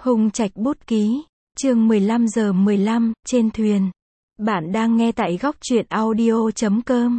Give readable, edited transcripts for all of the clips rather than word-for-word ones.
Hùng Trạch bút ký, chương 15:15, trên thuyền. Bạn đang nghe tại góc truyện audio.com.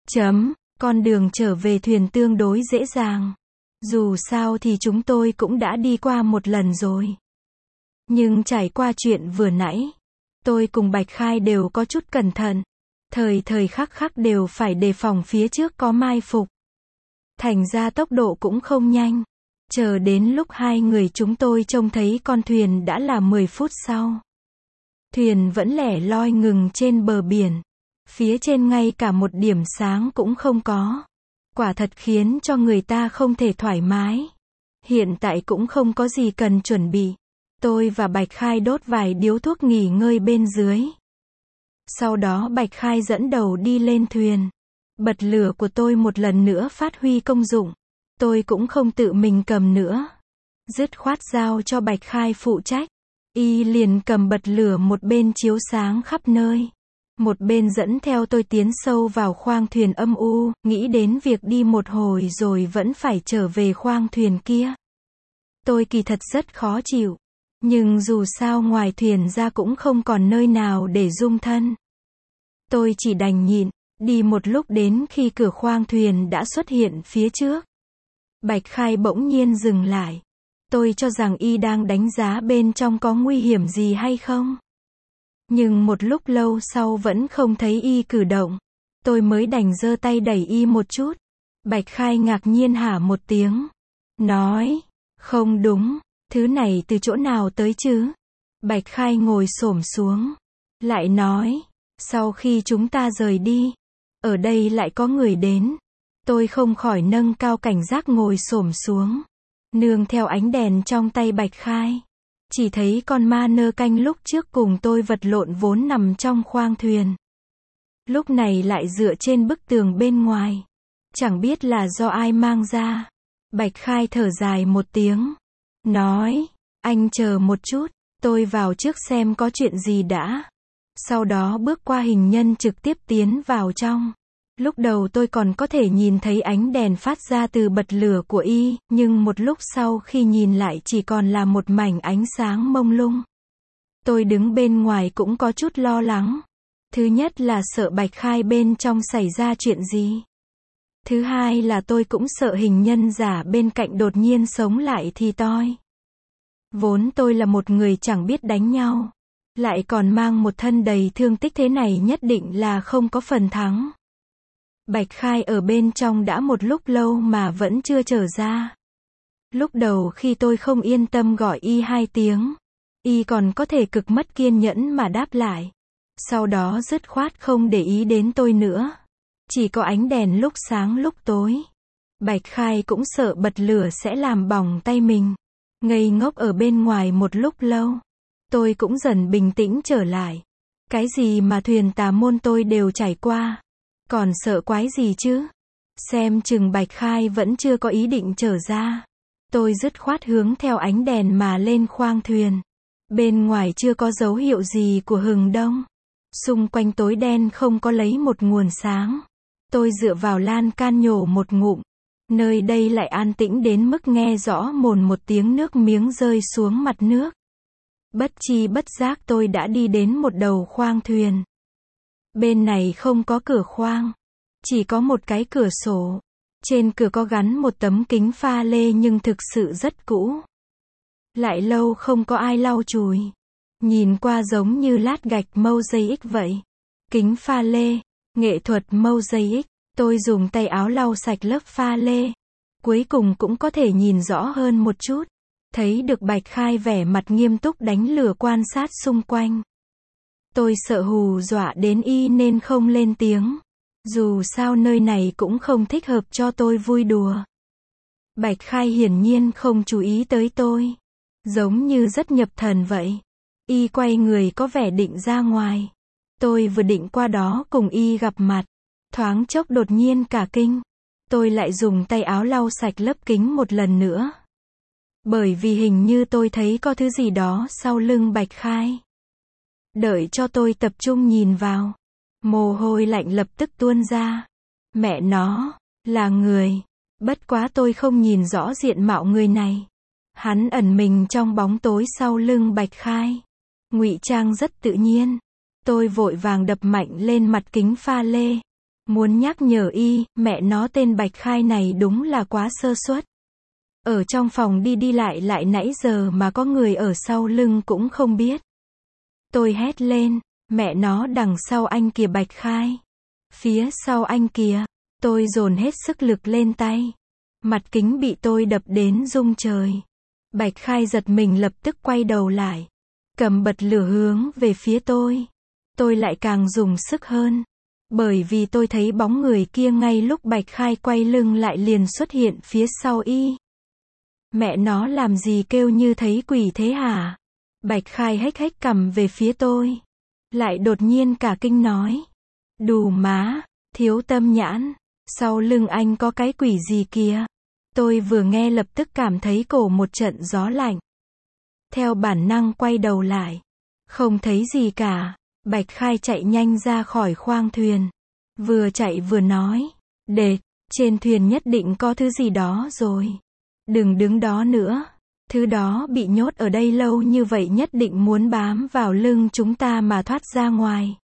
Con đường trở về thuyền tương đối dễ dàng. Dù sao thì chúng tôi cũng đã đi qua một lần rồi. Nhưng trải qua chuyện vừa nãy, tôi cùng Bạch Khai đều có chút cẩn thận. Thời khắc đều phải đề phòng phía trước có mai phục. Thành ra tốc độ cũng không nhanh. Chờ đến lúc hai người chúng tôi trông thấy con thuyền đã là 10 phút sau. Thuyền vẫn lẻ loi ngừng trên bờ biển. Phía trên ngay cả một điểm sáng cũng không có. Quả thật khiến cho người ta không thể thoải mái. Hiện tại cũng không có gì cần chuẩn bị. Tôi và Bạch Khai đốt vài điếu thuốc nghỉ ngơi bên dưới. Sau đó Bạch Khai dẫn đầu đi lên thuyền. Bật lửa của tôi một lần nữa phát huy công dụng. Tôi cũng không tự mình cầm nữa. Dứt khoát giao cho Bạch Khai phụ trách. Y liền cầm bật lửa một bên chiếu sáng khắp nơi. Một bên dẫn theo tôi tiến sâu vào khoang thuyền âm u, nghĩ đến việc đi một hồi rồi vẫn phải trở về khoang thuyền kia. Tôi kỳ thật rất khó chịu. Nhưng dù sao ngoài thuyền ra cũng không còn nơi nào để dung thân. Tôi chỉ đành nhịn, đi một lúc đến khi cửa khoang thuyền đã xuất hiện phía trước. Bạch Khai bỗng nhiên dừng lại. Tôi cho rằng y đang đánh giá bên trong có nguy hiểm gì hay không. Nhưng một lúc lâu sau vẫn không thấy y cử động. Tôi mới đành giơ tay đẩy y một chút. Bạch Khai ngạc nhiên hả một tiếng. Nói, không đúng, thứ này từ chỗ nào tới chứ? Bạch Khai ngồi xổm xuống. Lại nói, sau khi chúng ta rời đi, ở đây lại có người đến. Tôi không khỏi nâng cao cảnh giác ngồi xổm xuống. Nương theo ánh đèn trong tay Bạch Khai. Chỉ thấy con ma nơ canh lúc trước cùng tôi vật lộn vốn nằm trong khoang thuyền. Lúc này lại dựa trên bức tường bên ngoài. Chẳng biết là do ai mang ra. Bạch Khai thở dài một tiếng. Nói, anh chờ một chút, tôi vào trước xem có chuyện gì đã. Sau đó bước qua hình nhân trực tiếp tiến vào trong. Lúc đầu tôi còn có thể nhìn thấy ánh đèn phát ra từ bật lửa của y, nhưng một lúc sau khi nhìn lại chỉ còn là một mảnh ánh sáng mông lung. Tôi đứng bên ngoài cũng có chút lo lắng. Thứ nhất là sợ Bạch Khai bên trong xảy ra chuyện gì. Thứ hai là tôi cũng sợ hình nhân giả bên cạnh đột nhiên sống lại thì toi. Vốn tôi là một người chẳng biết đánh nhau. Lại còn mang một thân đầy thương tích thế này nhất định là không có phần thắng. Bạch Khai ở bên trong đã một lúc lâu mà vẫn chưa trở ra. Lúc đầu khi tôi không yên tâm gọi y 2 tiếng, y còn có thể cực mất kiên nhẫn mà đáp lại. Sau đó dứt khoát không để ý đến tôi nữa. Chỉ có ánh đèn lúc sáng lúc tối. Bạch Khai cũng sợ bật lửa sẽ làm bỏng tay mình. Ngây ngốc ở bên ngoài một lúc lâu. Tôi cũng dần bình tĩnh trở lại. Cái gì mà thuyền tà môn tôi đều trải qua. Còn sợ quái gì chứ? Xem chừng Bạch Khai vẫn chưa có ý định trở ra. Tôi dứt khoát hướng theo ánh đèn mà lên khoang thuyền. Bên ngoài chưa có dấu hiệu gì của hừng đông. Xung quanh tối đen không có lấy một nguồn sáng. Tôi dựa vào lan can nhổ một ngụm. Nơi đây lại an tĩnh đến mức nghe rõ mồn một tiếng nước miếng rơi xuống mặt nước. Bất chi bất giác tôi đã đi đến một đầu khoang thuyền. Bên này không có cửa khoang. Chỉ có một cái cửa sổ. Trên cửa có gắn một tấm kính pha lê nhưng thực sự rất cũ. Lại lâu không có ai lau chùi. Nhìn qua giống như lát gạch mosaic vậy. Kính pha lê, nghệ thuật mosaic. Tôi dùng tay áo lau sạch lớp pha lê. Cuối cùng cũng có thể nhìn rõ hơn một chút. Thấy được Bạch Khai vẻ mặt nghiêm túc đánh lửa quan sát xung quanh. Tôi sợ hù dọa đến y nên không lên tiếng. Dù sao nơi này cũng không thích hợp cho tôi vui đùa. Bạch Khai hiển nhiên không chú ý tới tôi. Giống như rất nhập thần vậy. Y quay người có vẻ định ra ngoài. Tôi vừa định qua đó cùng y gặp mặt. Thoáng chốc đột nhiên cả kinh. Tôi lại dùng tay áo lau sạch lớp kính một lần nữa. Bởi vì hình như tôi thấy có thứ gì đó sau lưng Bạch Khai. Đợi cho tôi tập trung nhìn vào. Mồ hôi lạnh lập tức tuôn ra. Mẹ nó, là người. Bất quá tôi không nhìn rõ diện mạo người này. Hắn ẩn mình trong bóng tối sau lưng Bạch Khai. Ngụy trang rất tự nhiên. Tôi vội vàng đập mạnh lên mặt kính pha lê. Muốn nhắc nhở y, mẹ nó tên Bạch Khai này đúng là quá sơ suất. Ở trong phòng đi đi lại lại nãy giờ mà có người ở sau lưng cũng không biết. Tôi hét lên, mẹ nó đằng sau anh kìa Bạch Khai. Phía sau anh kìa. Tôi dồn hết sức lực lên tay. Mặt kính bị tôi đập đến rung trời. Bạch Khai giật mình lập tức quay đầu lại. Cầm bật lửa hướng về phía tôi. Tôi lại càng dùng sức hơn. Bởi vì tôi thấy bóng người kia ngay lúc Bạch Khai quay lưng lại liền xuất hiện phía sau y. Mẹ nó làm gì kêu như thấy quỷ thế hả? Bạch Khai hếch hếch cầm về phía tôi. Lại đột nhiên cả kinh nói. Đù má, thiếu tâm nhãn. Sau lưng anh có cái quỷ gì kìa? Tôi vừa nghe lập tức cảm thấy cổ một trận gió lạnh. Theo bản năng quay đầu lại. Không thấy gì cả. Bạch Khai chạy nhanh ra khỏi khoang thuyền. Vừa chạy vừa nói. Đệt, trên thuyền nhất định có thứ gì đó rồi. Đừng đứng đó nữa. Thứ đó bị nhốt ở đây lâu như vậy nhất định muốn bám vào lưng chúng ta mà thoát ra ngoài.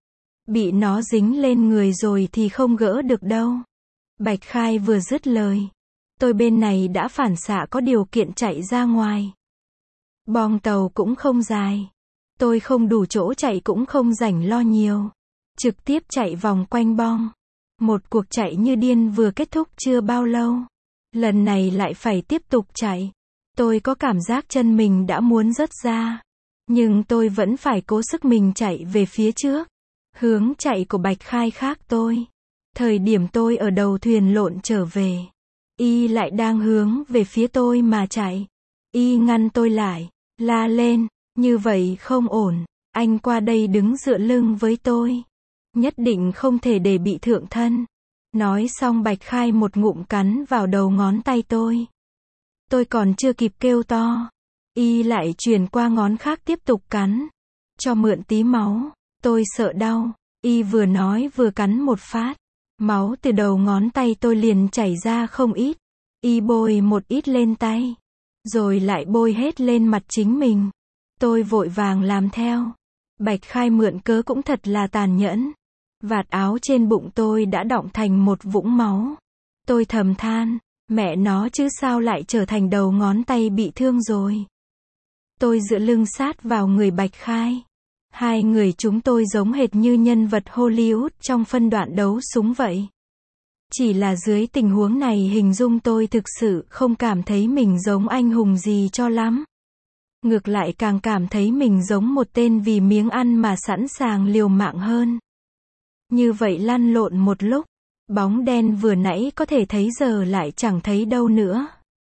Bị nó dính lên người rồi thì không gỡ được đâu. Bạch Khai vừa dứt lời. Tôi bên này đã phản xạ có điều kiện chạy ra ngoài. Boong tàu cũng không dài. Tôi không đủ chỗ chạy cũng không rảnh lo nhiều. Trực tiếp chạy vòng quanh boong. Một cuộc chạy như điên vừa kết thúc chưa bao lâu. Lần này lại phải tiếp tục chạy. Tôi có cảm giác chân mình đã muốn rớt ra. Nhưng tôi vẫn phải cố sức mình chạy về phía trước. Hướng chạy của Bạch Khai khác tôi. Thời điểm tôi ở đầu thuyền lộn trở về. Y lại đang hướng về phía tôi mà chạy. Y ngăn tôi lại. La lên. Như vậy không ổn. Anh qua đây đứng dựa lưng với tôi. Nhất định không thể để bị thượng thân. Nói xong Bạch Khai một ngụm cắn vào đầu ngón tay tôi. Tôi còn chưa kịp kêu to. Y lại chuyển qua ngón khác tiếp tục cắn. Cho mượn tí máu. Tôi sợ đau. Y vừa nói vừa cắn một phát. Máu từ đầu ngón tay tôi liền chảy ra không ít. Y bôi một ít lên tay. Rồi lại bôi hết lên mặt chính mình. Tôi vội vàng làm theo. Bạch Khai mượn cớ cũng thật là tàn nhẫn. Vạt áo trên bụng tôi đã đọng thành một vũng máu. Tôi thầm than, mẹ nó chứ sao lại trở thành đầu ngón tay bị thương rồi. Tôi dựa lưng sát vào người Bạch Khai. Hai người chúng tôi giống hệt như nhân vật Hollywood trong phân đoạn đấu súng vậy. Chỉ là dưới tình huống này hình dung tôi thực sự không cảm thấy mình giống anh hùng gì cho lắm. Ngược lại càng cảm thấy mình giống một tên vì miếng ăn mà sẵn sàng liều mạng hơn. Như vậy lăn lộn một lúc, bóng đen vừa nãy có thể thấy giờ lại chẳng thấy đâu nữa.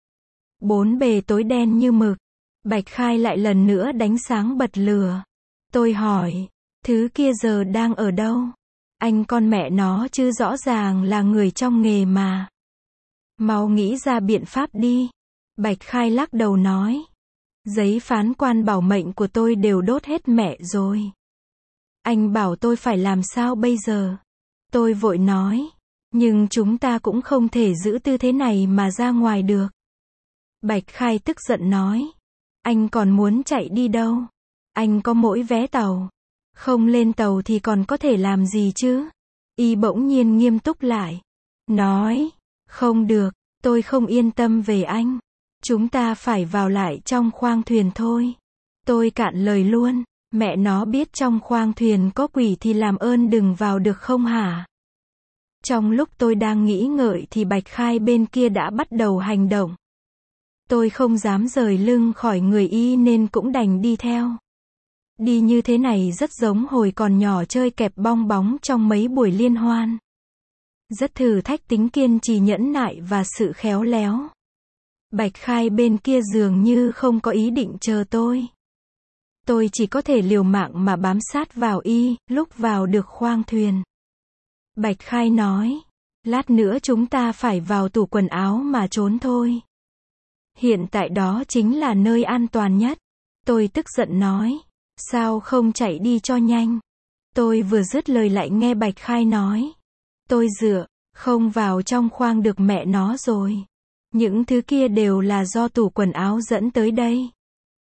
Bốn bề tối đen như mực. Bạch Khai lại lần nữa đánh sáng bật lửa. Tôi hỏi, thứ kia giờ đang ở đâu? Anh con mẹ nó chứ rõ ràng là người trong nghề mà. Mau nghĩ ra biện pháp đi. Bạch Khai lắc đầu nói. Giấy phán quan bảo mệnh của tôi đều đốt hết mẹ rồi. Anh bảo tôi phải làm sao bây giờ? Tôi vội nói. Nhưng chúng ta cũng không thể giữ tư thế này mà ra ngoài được. Bạch Khai tức giận nói. Anh còn muốn chạy đi đâu? Anh có mỗi vé tàu. Không lên tàu thì còn có thể làm gì chứ? Y bỗng nhiên nghiêm túc lại. Nói. Không được, tôi không yên tâm về anh. Chúng ta phải vào lại trong khoang thuyền thôi. Tôi cạn lời luôn. Mẹ nó biết trong khoang thuyền có quỷ thì làm ơn đừng vào được không hả? Trong lúc tôi đang nghĩ ngợi thì Bạch Khai bên kia đã bắt đầu hành động. Tôi không dám rời lưng khỏi người y nên cũng đành đi theo. Đi như thế này rất giống hồi còn nhỏ chơi kẹp bong bóng trong mấy buổi liên hoan. Rất thử thách tính kiên trì nhẫn nại và sự khéo léo. Bạch Khai bên kia dường như không có ý định chờ tôi. Tôi chỉ có thể liều mạng mà bám sát vào y, lúc vào được khoang thuyền. Bạch Khai nói, lát nữa chúng ta phải vào tủ quần áo mà trốn thôi. Hiện tại đó chính là nơi an toàn nhất. Tôi tức giận nói, sao không chạy đi cho nhanh. Tôi vừa dứt lời lại nghe Bạch Khai nói. Tôi dựa, không vào trong khoang được mẹ nó rồi. Những thứ kia đều là do tủ quần áo dẫn tới đây.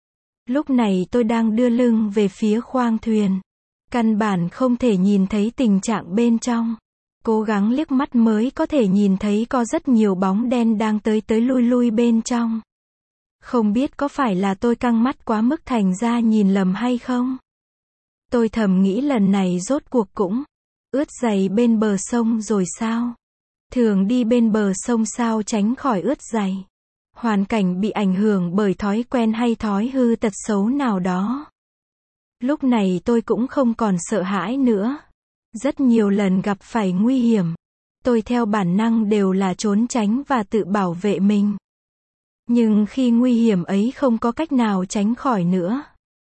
Lúc này tôi đang đưa lưng về phía khoang thuyền. Căn bản không thể nhìn thấy tình trạng bên trong. Cố gắng liếc mắt mới có thể nhìn thấy có rất nhiều bóng đen đang tới tới lui lui bên trong. Không biết có phải là tôi căng mắt quá mức thành ra nhìn lầm hay không? Tôi thầm nghĩ lần này rốt cuộc cũng ướt giày bên bờ sông rồi sao? Thường đi bên bờ sông sao tránh khỏi ướt giày. Hoàn cảnh bị ảnh hưởng bởi thói quen hay thói hư tật xấu nào đó. Lúc này tôi cũng không còn sợ hãi nữa. Rất nhiều lần gặp phải nguy hiểm. Tôi theo bản năng đều là trốn tránh và tự bảo vệ mình. Nhưng khi nguy hiểm ấy không có cách nào tránh khỏi nữa,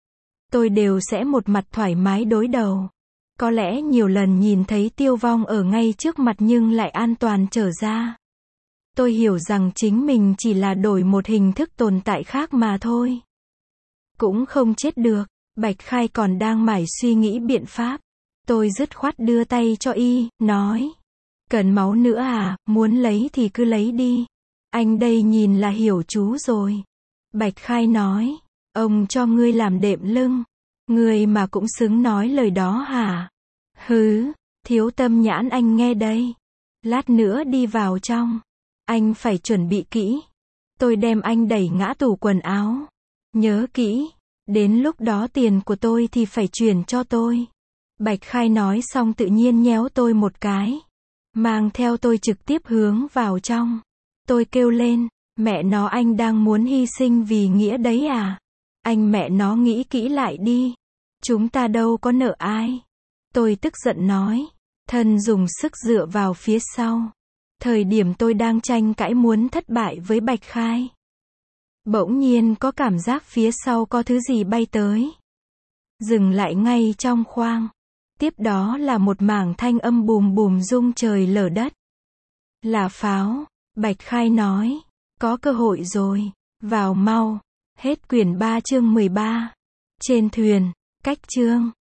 tôi đều sẽ một mặt thoải mái đối đầu. Có lẽ nhiều lần nhìn thấy tiêu vong ở ngay trước mặt nhưng lại an toàn trở ra. Tôi hiểu rằng chính mình chỉ là đổi một hình thức tồn tại khác mà thôi. Cũng không chết được. Bạch Khai còn đang mải suy nghĩ biện pháp. Tôi dứt khoát đưa tay cho y, nói. Cần máu nữa à, muốn lấy thì cứ lấy đi. Anh đây nhìn là hiểu chú rồi. Bạch Khai nói. Ông cho ngươi làm đệm lưng. Ngươi mà cũng xứng nói lời đó hả? Hứ, thiếu tâm nhãn anh nghe đây. Lát nữa đi vào trong. Anh phải chuẩn bị kỹ. Tôi đem anh đẩy ngã tủ quần áo. Nhớ kỹ. Đến lúc đó tiền của tôi thì phải chuyển cho tôi. Bạch Khai nói xong tự nhiên nhéo tôi một cái. Mang theo tôi trực tiếp hướng vào trong. Tôi kêu lên, mẹ nó anh đang muốn hy sinh vì nghĩa đấy à? Anh mẹ nó nghĩ kỹ lại đi. Chúng ta đâu có nợ ai. Tôi tức giận nói. Thân dùng sức dựa vào phía sau. Thời điểm tôi đang tranh cãi muốn thất bại với Bạch Khai. Bỗng nhiên có cảm giác phía sau có thứ gì bay tới. Dừng lại ngay trong khoang. Tiếp đó là một mảng thanh âm bùm bùm rung trời lở đất. Là pháo. Bạch Khai nói. Có cơ hội rồi. Vào mau. Hết quyển 3 chương 13. Trên thuyền. Cách chương.